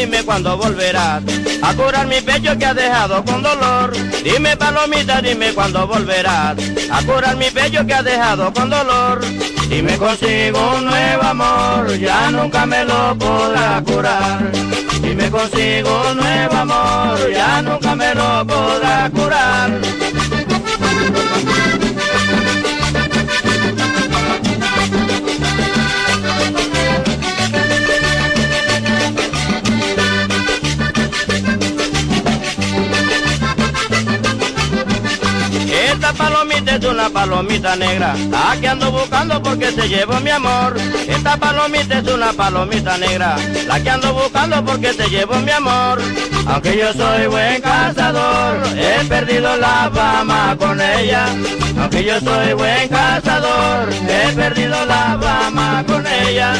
dime cuándo volverás a curar mi pecho que ha dejado con dolor. Dime palomita, dime cuándo volverás a curar mi pecho que ha dejado con dolor. Si me consigo un nuevo amor, ya nunca me lo podrá curar. Si me consigo un nuevo amor, ya nunca me lo podrá curar. Esta palomita es una palomita negra, la que ando buscando porque se llevó mi amor. Esta palomita es una palomita negra, la que ando buscando porque se llevó mi amor. Aunque yo soy buen cazador, he perdido la fama con ella. Aunque yo soy buen cazador, he perdido la fama con ella.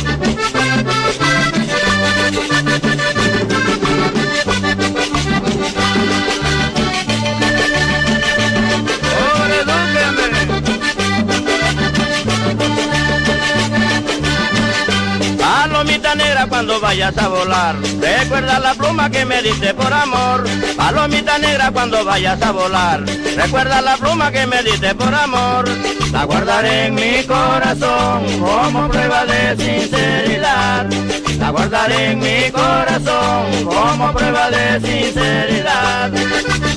Palomita negra, cuando vayas a volar, recuerda la pluma que me diste por amor. Palomita negra, cuando vayas a volar, recuerda la pluma que me diste por amor. La guardaré en mi corazón como prueba de sinceridad. La guardaré en mi corazón como prueba de sinceridad.